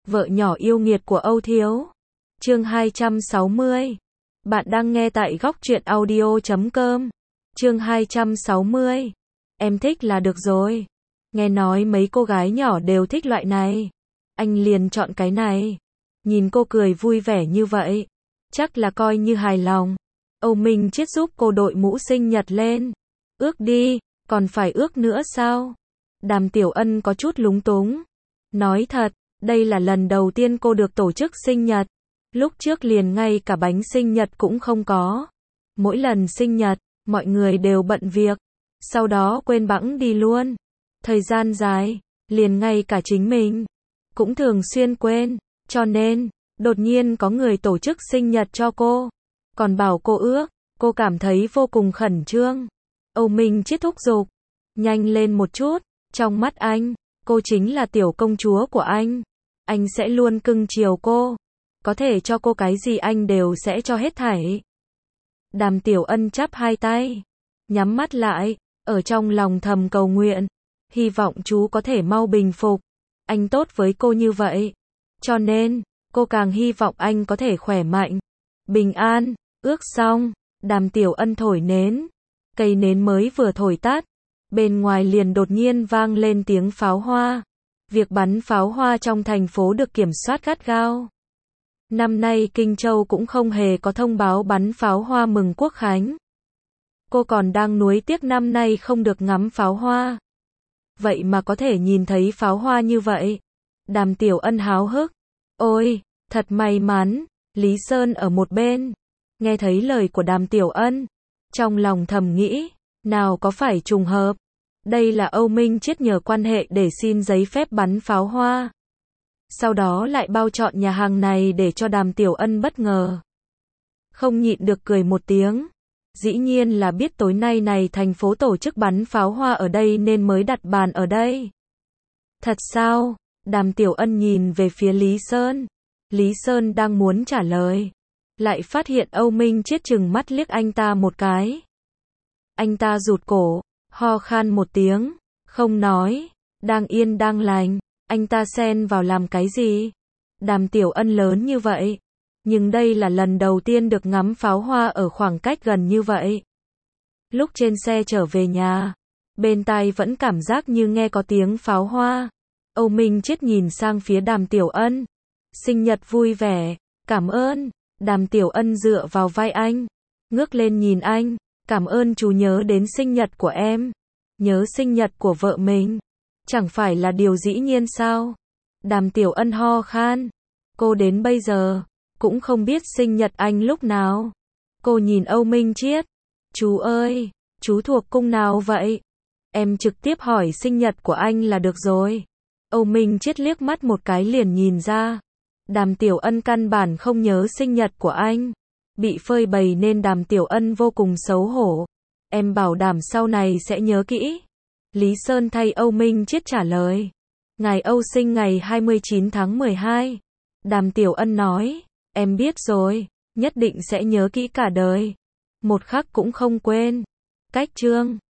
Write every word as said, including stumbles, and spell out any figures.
Vợ nhỏ yêu nghiệt của Âu Thiếu. Chương hai trăm sáu mươi. Bạn đang nghe tại góc truyện audio chấm com. Chương hai trăm sáu mươi. Em thích là được rồi. Nghe nói mấy cô gái nhỏ đều thích loại này. Anh liền chọn cái này. Nhìn cô cười vui vẻ như vậy. Chắc là coi như hài lòng. Âu Minh Chiết giúp cô đội mũ sinh nhật lên. Ước đi, còn phải ước nữa sao? Đàm Tiểu Ân có chút lúng túng. Nói thật, đây là lần đầu tiên cô được tổ chức sinh nhật. Lúc trước liền ngay cả bánh sinh nhật cũng không có. Mỗi lần sinh nhật, mọi người đều bận việc. Sau đó quên bẵng đi luôn. Thời gian dài, liền ngay cả chính mình cũng thường xuyên quên. Cho nên, đột nhiên có người tổ chức sinh nhật cho cô. Còn bảo cô ước, cô cảm thấy vô cùng khẩn trương. Âu Minh Chiết thúc giục. Nhanh lên một chút, trong mắt anh, cô chính là tiểu công chúa của anh. Anh sẽ luôn cưng chiều cô. Có thể cho cô cái gì anh đều sẽ cho hết thảy. Đàm Tiểu Ân chắp hai tay, nhắm mắt lại, ở trong lòng thầm cầu nguyện. Hy vọng chú có thể mau bình phục. Anh tốt với cô như vậy. Cho nên, cô càng hy vọng anh có thể khỏe mạnh, bình an. Ước xong, Đàm Tiểu Ân thổi nến. Cây nến mới vừa thổi tắt, bên ngoài liền đột nhiên vang lên tiếng pháo hoa. Việc bắn pháo hoa trong thành phố được kiểm soát gắt gao. Năm nay Kinh Châu cũng không hề có thông báo bắn pháo hoa mừng Quốc khánh. Cô còn đang nuối tiếc năm nay không được ngắm pháo hoa. Vậy mà có thể nhìn thấy pháo hoa như vậy. Đàm Tiểu Ân háo hức. Ôi, thật may mắn. Lý Sơn ở một bên, nghe thấy lời của Đàm Tiểu Ân, trong lòng thầm nghĩ, nào có phải trùng hợp. Đây là Âu Minh Chiết nhờ quan hệ để xin giấy phép bắn pháo hoa. Sau đó lại bao chọn nhà hàng này để cho Đàm Tiểu Ân bất ngờ. Không nhịn được cười một tiếng. Dĩ nhiên là biết tối nay này thành phố tổ chức bắn pháo hoa ở đây nên mới đặt bàn ở đây. Thật sao? Đàm Tiểu Ân nhìn về phía Lý Sơn. Lý Sơn đang muốn trả lời, lại phát hiện Âu Minh Chiết chừng mắt liếc anh ta một cái. Anh ta rụt cổ, ho khan một tiếng, không nói. Đang yên đang lành, anh ta xen vào làm cái gì? Đàm Tiểu Ân lớn như vậy, nhưng đây là lần đầu tiên được ngắm pháo hoa ở khoảng cách gần như vậy. Lúc trên xe trở về nhà, bên tai vẫn cảm giác như nghe có tiếng pháo hoa. Âu Minh Chiết nhìn sang phía Đàm Tiểu Ân. Sinh nhật vui vẻ, cảm ơn. Đàm Tiểu Ân dựa vào vai anh, ngước lên nhìn anh. Cảm ơn chú nhớ đến sinh nhật của em. Nhớ sinh nhật của vợ mình, chẳng phải là điều dĩ nhiên sao? Đàm Tiểu Ân ho khan. Cô đến bây giờ cũng không biết sinh nhật anh lúc nào. Cô nhìn Âu Minh Chiết. Chú ơi, chú thuộc cung nào vậy? Em trực tiếp hỏi sinh nhật của anh là được rồi. Âu Minh Chiết liếc mắt một cái liền nhìn ra. Đàm Tiểu Ân căn bản không nhớ sinh nhật của anh. Bị phơi bày nên Đàm Tiểu Ân vô cùng xấu hổ. Em bảo đảm sau này sẽ nhớ kỹ. Lý Sơn thay Âu Minh Chiết trả lời. Ngài Âu sinh ngày hai mươi chín tháng mười hai. Đàm Tiểu Ân nói. Em biết rồi, nhất định sẽ nhớ kỹ cả đời. Một khắc cũng không quên. Cách chương.